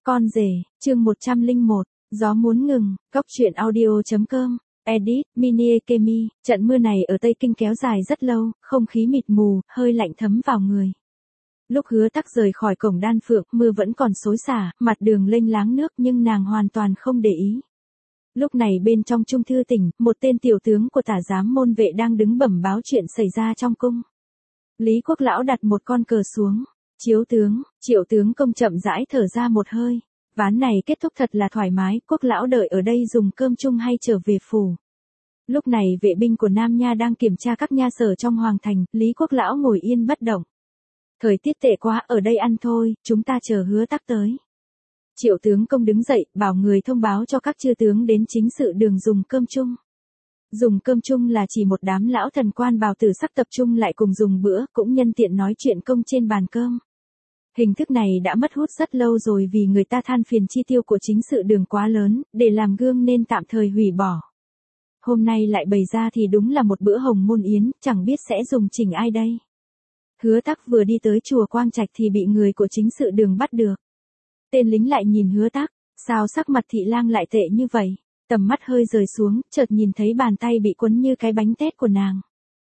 Con rể, chương 101, gió muốn ngừng, góc truyện audio.com, edit, mini Ekemi, trận mưa này ở Tây Kinh kéo dài rất lâu, không khí mịt mù, hơi lạnh thấm vào người. Lúc Hứa Tắc rời khỏi cổng Đan Phượng, mưa vẫn còn xối xả, mặt đường lênh láng nước nhưng nàng hoàn toàn không để ý. Lúc này bên trong Trung Thư Tỉnh, một tên tiểu tướng của Tả Giám môn vệ đang đứng bẩm báo chuyện xảy ra trong cung. Lý Quốc Lão đặt một con cờ xuống. Triệu tướng công chậm rãi thở ra một hơi. Ván này kết thúc thật là thoải mái, Quốc Lão đợi ở đây dùng cơm chung hay trở về phủ. Lúc này vệ binh của Nam Nha đang kiểm tra các nha sở trong hoàng thành, Lý Quốc Lão ngồi yên bất động. Thời tiết tệ quá, ở đây ăn thôi, chúng ta chờ Hứa Tắc tới. Triệu tướng công đứng dậy, bảo người thông báo cho các chư tướng đến chính sự đường dùng cơm chung. Dùng cơm chung là chỉ một đám lão thần quan bào tử sắc tập trung lại cùng dùng bữa, cũng nhân tiện nói chuyện công trên bàn cơm. Hình thức này đã mất hút rất lâu rồi vì người ta than phiền chi tiêu của chính sự đường quá lớn, để làm gương nên tạm thời hủy bỏ. Hôm nay lại bày ra thì đúng là một bữa hồng môn yến, chẳng biết sẽ dùng chỉnh ai đây. Hứa Tắc vừa đi tới chùa Quang Trạch thì bị người của chính sự đường bắt được. Tên lính lại nhìn Hứa Tắc, sao sắc mặt thị lang lại tệ như vậy? Tầm mắt hơi rời xuống, chợt nhìn thấy bàn tay bị quấn như cái bánh tét của nàng.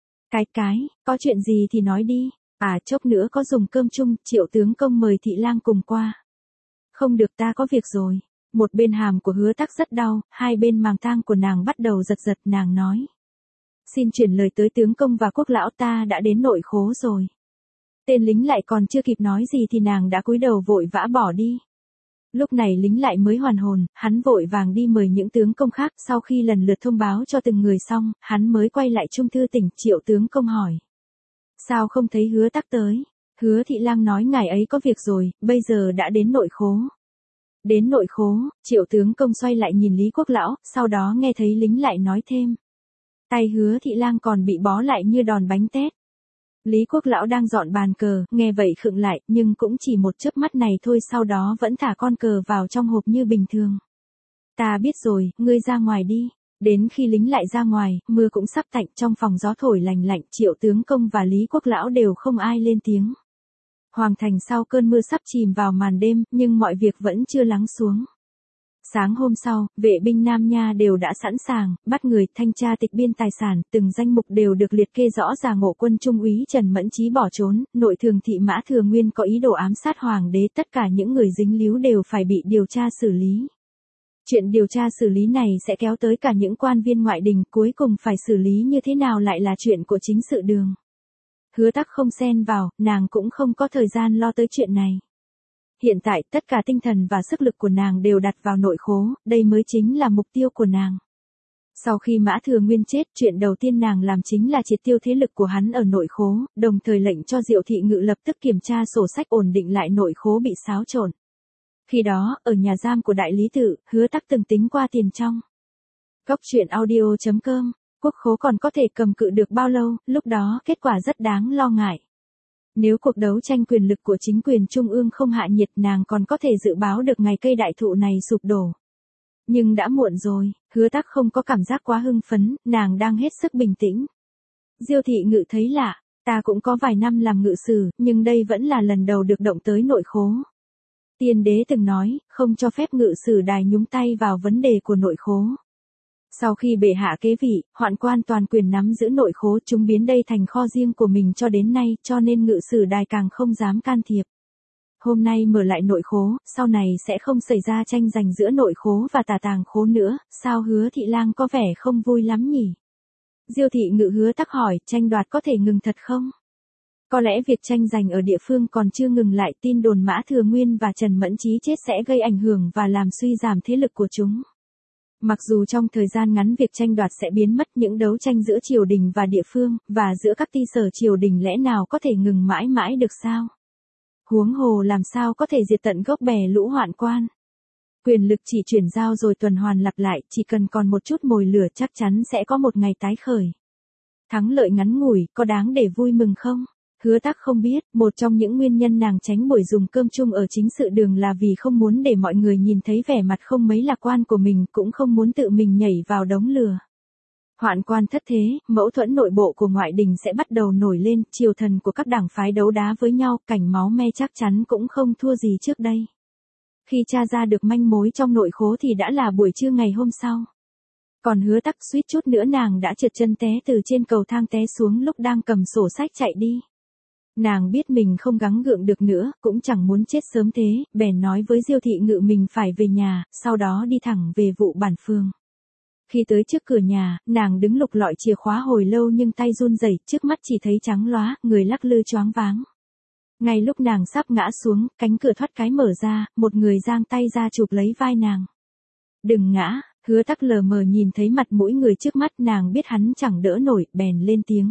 Có chuyện gì thì nói đi, chốc nữa có dùng cơm chung, Triệu tướng công mời thị lang cùng qua. Không được, ta có việc rồi. Một bên hàm của Hứa Tắc rất đau, hai bên màng tang của nàng bắt đầu giật giật, nàng nói. Xin chuyển lời tới tướng công và Quốc Lão, ta đã đến Nội Khố rồi. Tên lính lại còn chưa kịp nói gì thì nàng đã cúi đầu vội vã bỏ đi. Lúc này lính lại mới hoàn hồn, hắn vội vàng đi mời những tướng công khác, sau khi lần lượt thông báo cho từng người xong, hắn mới quay lại Trung Thư Tỉnh. Triệu tướng công hỏi. Sao không thấy Hứa Tắc tới? Hứa thị lang nói ngài ấy có việc rồi, bây giờ đã đến Nội Khố. Đến Nội Khố, Triệu tướng công xoay lại nhìn Lý Quốc Lão, sau đó nghe thấy lính lại nói thêm. Tay Hứa thị lang còn bị bó lại như đòn bánh tét. Lý Quốc Lão đang dọn bàn cờ, nghe vậy khựng lại, nhưng cũng chỉ một chớp mắt này thôi, sau đó vẫn thả con cờ vào trong hộp như bình thường. Ta biết rồi, ngươi ra ngoài đi. Đến khi lính lại ra ngoài, mưa cũng sắp tạnh, trong phòng gió thổi lành lạnh, Triệu tướng công và Lý Quốc Lão đều không ai lên tiếng. Hoàng thành sau cơn mưa sắp chìm vào màn đêm, nhưng mọi việc vẫn chưa lắng xuống. Sáng hôm sau, vệ binh Nam Nha đều đã sẵn sàng, bắt người, thanh tra tịch biên tài sản, từng danh mục đều được liệt kê rõ ràng. Ngộ quân trung úy Trần Mẫn Chí bỏ trốn, nội thường thị Mã Thừa Nguyên có ý đồ ám sát hoàng đế, tất cả những người dính líu đều phải bị điều tra xử lý. Chuyện điều tra xử lý này sẽ kéo tới cả những quan viên ngoại đình, cuối cùng phải xử lý như thế nào lại là chuyện của chính sự đường. Hứa Tắc không xen vào, nàng cũng không có thời gian lo tới chuyện này. Hiện tại, tất cả tinh thần và sức lực của nàng đều đặt vào Nội Khố, đây mới chính là mục tiêu của nàng. Sau khi Mã Thừa Nguyên chết, chuyện đầu tiên nàng làm chính là triệt tiêu thế lực của hắn ở Nội Khố, đồng thời lệnh cho Diệu Thị Ngự lập tức kiểm tra sổ sách ổn định lại Nội Khố bị xáo trộn. Khi đó, ở nhà giam của Đại Lý Tự, Hứa Tắc từng tính qua tiền trong. Góc truyện audio.com, quốc khố còn có thể cầm cự được bao lâu, lúc đó kết quả rất đáng lo ngại. Nếu cuộc đấu tranh quyền lực của chính quyền trung ương không hạ nhiệt, nàng còn có thể dự báo được ngày cây đại thụ này sụp đổ. Nhưng đã muộn rồi, Hứa Tắc không có cảm giác quá hưng phấn, nàng đang hết sức bình tĩnh. Diêu Thị Ngự thấy lạ, ta cũng có vài năm làm ngự sử, nhưng đây vẫn là lần đầu được động tới Nội Khố. Tiên đế từng nói, không cho phép ngự sử đài nhúng tay vào vấn đề của Nội Khố. Sau khi bệ hạ kế vị, hoạn quan toàn quyền nắm giữ Nội Khố, chúng biến đây thành kho riêng của mình cho đến nay, cho nên ngự sử đài càng không dám can thiệp. Hôm nay mở lại Nội Khố, sau này sẽ không xảy ra tranh giành giữa Nội Khố và Tả Tàng Khố nữa, sao Hứa thị lang có vẻ không vui lắm nhỉ? Diêu Thị Ngự Hứa Tắc hỏi, tranh đoạt có thể ngừng thật không? Có lẽ việc tranh giành ở địa phương còn chưa ngừng lại, tin đồn Mã Thừa Nguyên và Trần Mẫn Chí chết sẽ gây ảnh hưởng và làm suy giảm thế lực của chúng. Mặc dù trong thời gian ngắn việc tranh đoạt sẽ biến mất, những đấu tranh giữa triều đình và địa phương, và giữa các ty sở triều đình lẽ nào có thể ngừng mãi mãi được sao? Huống hồ làm sao có thể diệt tận gốc bè lũ hoạn quan? Quyền lực chỉ chuyển giao rồi tuần hoàn lặp lại, chỉ cần còn một chút mồi lửa chắc chắn sẽ có một ngày tái khởi. Thắng lợi ngắn ngủi, có đáng để vui mừng không? Hứa Tắc không biết, một trong những nguyên nhân nàng tránh buổi dùng cơm chung ở chính sự đường là vì không muốn để mọi người nhìn thấy vẻ mặt không mấy lạc quan của mình, cũng không muốn tự mình nhảy vào đống lửa. Hoạn quan thất thế, mâu thuẫn nội bộ của ngoại đình sẽ bắt đầu nổi lên, triều thần của các đảng phái đấu đá với nhau, cảnh máu me chắc chắn cũng không thua gì trước đây. Khi tra ra được manh mối trong nội khố thì đã là buổi trưa ngày hôm sau. Còn Hứa Tắc suýt chút nữa nàng đã trượt chân té từ trên cầu thang té xuống lúc đang cầm sổ sách chạy đi. Nàng biết mình không gắng gượng được nữa, cũng chẳng muốn chết sớm thế, bèn nói với Diêu Thị Ngự mình phải về nhà, sau đó đi thẳng về vụ bản phường. Khi tới trước cửa nhà, nàng đứng lục lọi chìa khóa hồi lâu nhưng tay run rẩy, trước mắt chỉ thấy trắng lóa, người lắc lư choáng váng. Ngay lúc nàng sắp ngã xuống, cánh cửa thoát cái mở ra, một người giang tay ra chụp lấy vai nàng. Đừng ngã, Hứa Tắc lờ mờ nhìn thấy mặt mũi người trước mắt, nàng biết hắn chẳng đỡ nổi, bèn lên tiếng.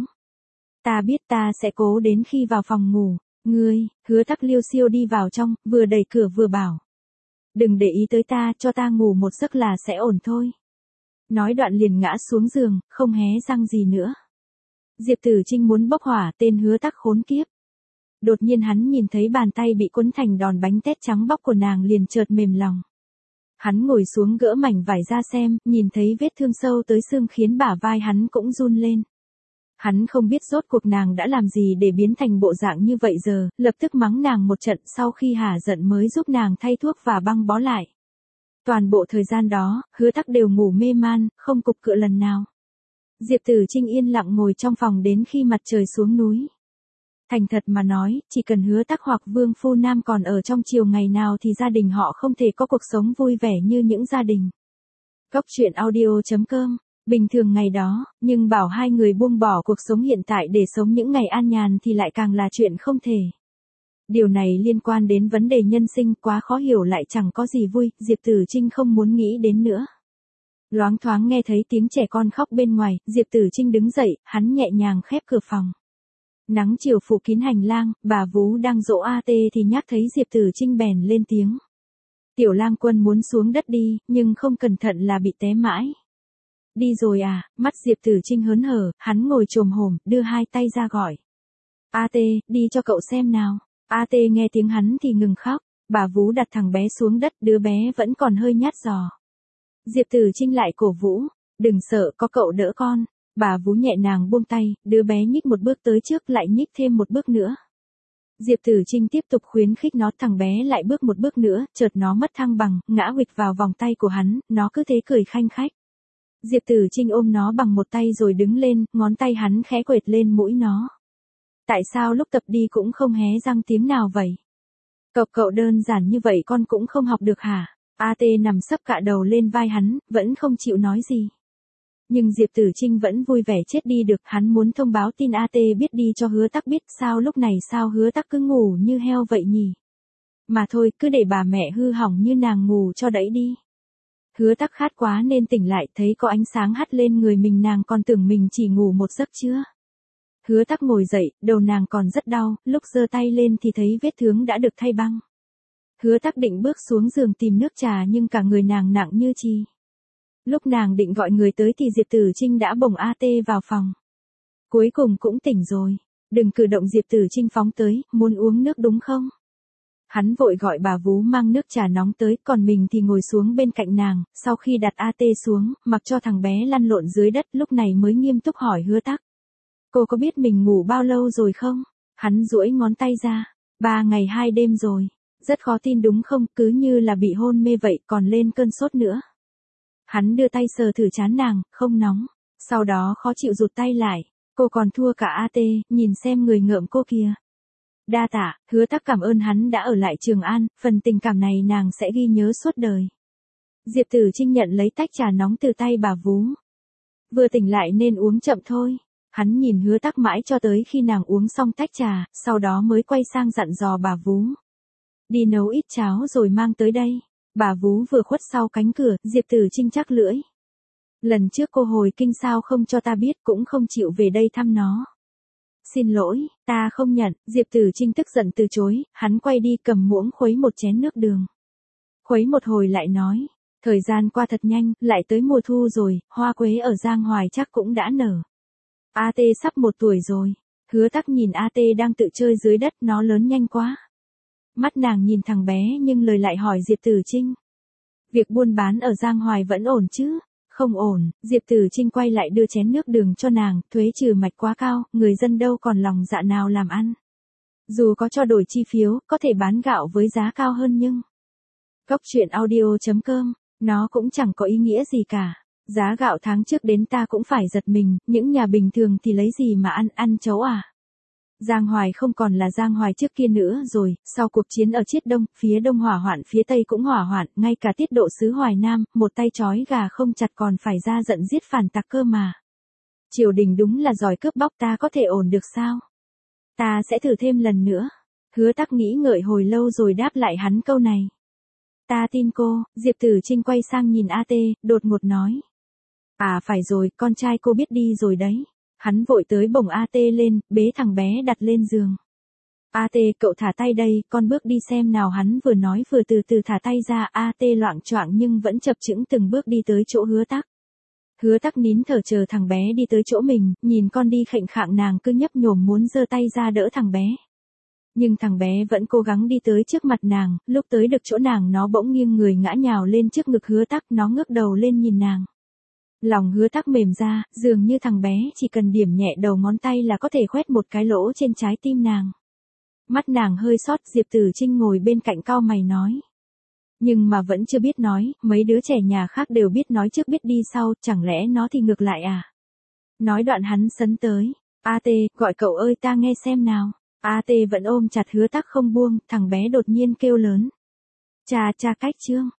Ta biết, ta sẽ cố đến khi vào phòng ngủ. Ngươi, Hứa Tắc liêu xiêu đi vào trong, vừa đẩy cửa vừa bảo. Đừng để ý tới ta, cho ta ngủ một giấc là sẽ ổn thôi. Nói đoạn liền ngã xuống giường, không hé răng gì nữa. Diệp Tử Trinh muốn bốc hỏa, tên Hứa Tắc khốn kiếp. Đột nhiên hắn nhìn thấy bàn tay bị quấn thành đòn bánh tét trắng bóc của nàng liền chợt mềm lòng. Hắn ngồi xuống gỡ mảnh vải ra xem, nhìn thấy vết thương sâu tới xương khiến bả vai hắn cũng run lên. Hắn không biết rốt cuộc nàng đã làm gì để biến thành bộ dạng như vậy giờ, lập tức mắng nàng một trận, sau khi hả giận mới giúp nàng thay thuốc và băng bó lại. Toàn bộ thời gian đó, Hứa Tắc đều ngủ mê man, không cục cựa lần nào. Diệp Tử Trinh yên lặng ngồi trong phòng đến khi mặt trời xuống núi. Thành thật mà nói, chỉ cần Hứa Tắc hoặc Vương Phu Nam còn ở trong chiều ngày nào thì gia đình họ không thể có cuộc sống vui vẻ như những gia đình. Góc truyện audio.com. Bình thường ngày đó, nhưng bảo hai người buông bỏ cuộc sống hiện tại để sống những ngày an nhàn thì lại càng là chuyện không thể. Điều này liên quan đến vấn đề nhân sinh, quá khó hiểu lại chẳng có gì vui, Diệp Tử Trinh không muốn nghĩ đến nữa. Loáng thoáng nghe thấy tiếng trẻ con khóc bên ngoài, Diệp Tử Trinh đứng dậy, hắn nhẹ nhàng khép cửa phòng. Nắng chiều phủ kín hành lang, bà Vú đang dỗ AT thì nhắc thấy Diệp Tử Trinh bèn lên tiếng. Tiểu Lang Quân muốn xuống đất đi, nhưng không cẩn thận là bị té mãi. Đi rồi à, mắt Diệp Tử Trinh hớn hở, hắn ngồi chồm hổm, đưa hai tay ra gọi. AT, đi cho cậu xem nào. AT nghe tiếng hắn thì ngừng khóc, bà Vú đặt thằng bé xuống đất, đứa bé vẫn còn hơi nhát giò. Diệp Tử Trinh lại cổ vũ, đừng sợ, có cậu đỡ con. Bà Vú nhẹ nhàng buông tay, đứa bé nhích một bước tới trước lại nhích thêm một bước nữa. Diệp Tử Trinh tiếp tục khuyến khích nó, thằng bé lại bước một bước nữa, chợt nó mất thăng bằng, ngã huỵch vào vòng tay của hắn, nó cứ thế cười khanh khách. Diệp Tử Trinh ôm nó bằng một tay rồi đứng lên, ngón tay hắn khẽ quệt lên mũi nó. Tại sao lúc tập đi cũng không hé răng tiếng nào vậy? Cậu đơn giản như vậy con cũng không học được hả? AT nằm sấp cạ đầu lên vai hắn, vẫn không chịu nói gì. Nhưng Diệp Tử Trinh vẫn vui vẻ chết đi được, hắn muốn thông báo tin AT biết đi cho Hứa Tắc biết, sao lúc này sao Hứa Tắc cứ ngủ như heo vậy nhỉ? Mà thôi, cứ để bà mẹ hư hỏng như nàng ngủ cho đẫy đi. Hứa Tắc khát quá nên tỉnh lại, thấy có ánh sáng hắt lên người mình, nàng còn tưởng mình chỉ ngủ một giấc chưa. Hứa Tắc ngồi dậy, đầu nàng còn rất đau, lúc giơ tay lên thì thấy vết thương đã được thay băng. Hứa Tắc định bước xuống giường tìm nước trà nhưng cả người nàng nặng như chì. Lúc nàng định gọi người tới thì Diệp Tử Trinh đã bồng AT vào phòng. Cuối cùng cũng tỉnh rồi. Đừng cử động, Diệp Tử Trinh phóng tới, muốn uống nước đúng không? Hắn vội gọi bà Vú mang nước trà nóng tới, còn mình thì ngồi xuống bên cạnh nàng, sau khi đặt AT xuống, mặc cho thằng bé lăn lộn dưới đất, lúc này mới nghiêm túc hỏi Hứa Tắc. Cô có biết mình ngủ bao lâu rồi không? Hắn duỗi ngón tay ra. 3 ngày 2 đêm rồi. Rất khó tin đúng không, cứ như là bị hôn mê vậy, còn lên cơn sốt nữa. Hắn đưa tay sờ thử trán nàng, không nóng. Sau đó khó chịu rụt tay lại. Cô còn thua cả AT, nhìn xem người ngợm cô kìa. Đa tạ, Hứa Tắc cảm ơn hắn đã ở lại Trường An, phần tình cảm này nàng sẽ ghi nhớ suốt đời. Diệp Tử Trinh nhận lấy tách trà nóng từ tay bà Vú. Vừa tỉnh lại nên uống chậm thôi. Hắn nhìn Hứa Tắc mãi cho tới khi nàng uống xong tách trà, sau đó mới quay sang dặn dò bà Vú. Đi nấu ít cháo rồi mang tới đây. Bà Vú vừa khuất sau cánh cửa, Diệp Tử Trinh chắc lưỡi. Lần trước cô hồi kinh sao không cho ta biết, cũng không chịu về đây thăm nó. Xin lỗi, ta không nhận, Diệp Tử Trinh tức giận từ chối, hắn quay đi cầm muỗng khuấy một chén nước đường. Khuấy một hồi lại nói, thời gian qua thật nhanh, lại tới mùa thu rồi, hoa quế ở Giang Hoài chắc cũng đã nở. AT sắp 1 tuổi rồi. Hứa Tắc nhìn AT đang tự chơi dưới đất, nó lớn nhanh quá. Mắt nàng nhìn thằng bé nhưng lời lại hỏi Diệp Tử Trinh. Việc buôn bán ở Giang Hoài vẫn ổn chứ? Không ổn, Diệp Tử Trinh quay lại đưa chén nước đường cho nàng, thuế trừ mạch quá cao, người dân đâu còn lòng dạ nào làm ăn. Dù có cho đổi chi phiếu, có thể bán gạo với giá cao hơn nhưng Cóc truyện audio.com, nó cũng chẳng có ý nghĩa gì cả. Giá gạo tháng trước đến ta cũng phải giật mình, những nhà bình thường thì lấy gì mà ăn chấu à? Giang Hoài không còn là Giang Hoài trước kia nữa rồi, sau cuộc chiến ở Chiết Đông, phía Đông hỏa hoạn phía Tây cũng hỏa hoạn, ngay cả tiết độ sứ Hoài Nam, một tay trói gà không chặt còn phải ra giận giết phản tặc cơ mà. Triều đình đúng là giỏi cướp bóc, ta có thể ổn được sao? Ta sẽ thử thêm lần nữa. Hứa Tắc nghĩ ngợi hồi lâu rồi đáp lại hắn câu này. Ta tin cô. Diệp Tử Trinh quay sang nhìn AT, đột ngột nói. À phải rồi, con trai cô biết đi rồi đấy. Hắn vội tới bồng AT lên, bế thằng bé đặt lên giường. AT, cậu thả tay đây, con bước đi xem nào. Hắn vừa nói vừa từ từ thả tay ra. AT loạng choạng nhưng vẫn chập chững từng bước đi tới chỗ Hứa Tắc. Hứa Tắc nín thở chờ thằng bé đi tới chỗ mình, nhìn con đi khệnh khạng, nàng cứ nhấp nhổm muốn giơ tay ra đỡ thằng bé. Nhưng thằng bé vẫn cố gắng đi tới trước mặt nàng, lúc tới được chỗ nàng nó bỗng nghiêng người ngã nhào lên trước ngực Hứa Tắc, nó ngước đầu lên nhìn nàng. Lòng Hứa Tắc mềm ra, dường như thằng bé chỉ cần điểm nhẹ đầu ngón tay là có thể khoét một cái lỗ trên trái tim nàng. Mắt nàng hơi xót. Diệp Tử Trinh ngồi bên cạnh cau mày nói. Nhưng mà vẫn chưa biết nói, mấy đứa trẻ nhà khác đều biết nói trước biết đi sau, chẳng lẽ nó thì ngược lại à? Nói đoạn hắn sấn tới. AT, gọi cậu ơi, ta nghe xem nào. AT vẫn ôm chặt Hứa Tắc không buông, thằng bé đột nhiên kêu lớn. Cha cách Trương.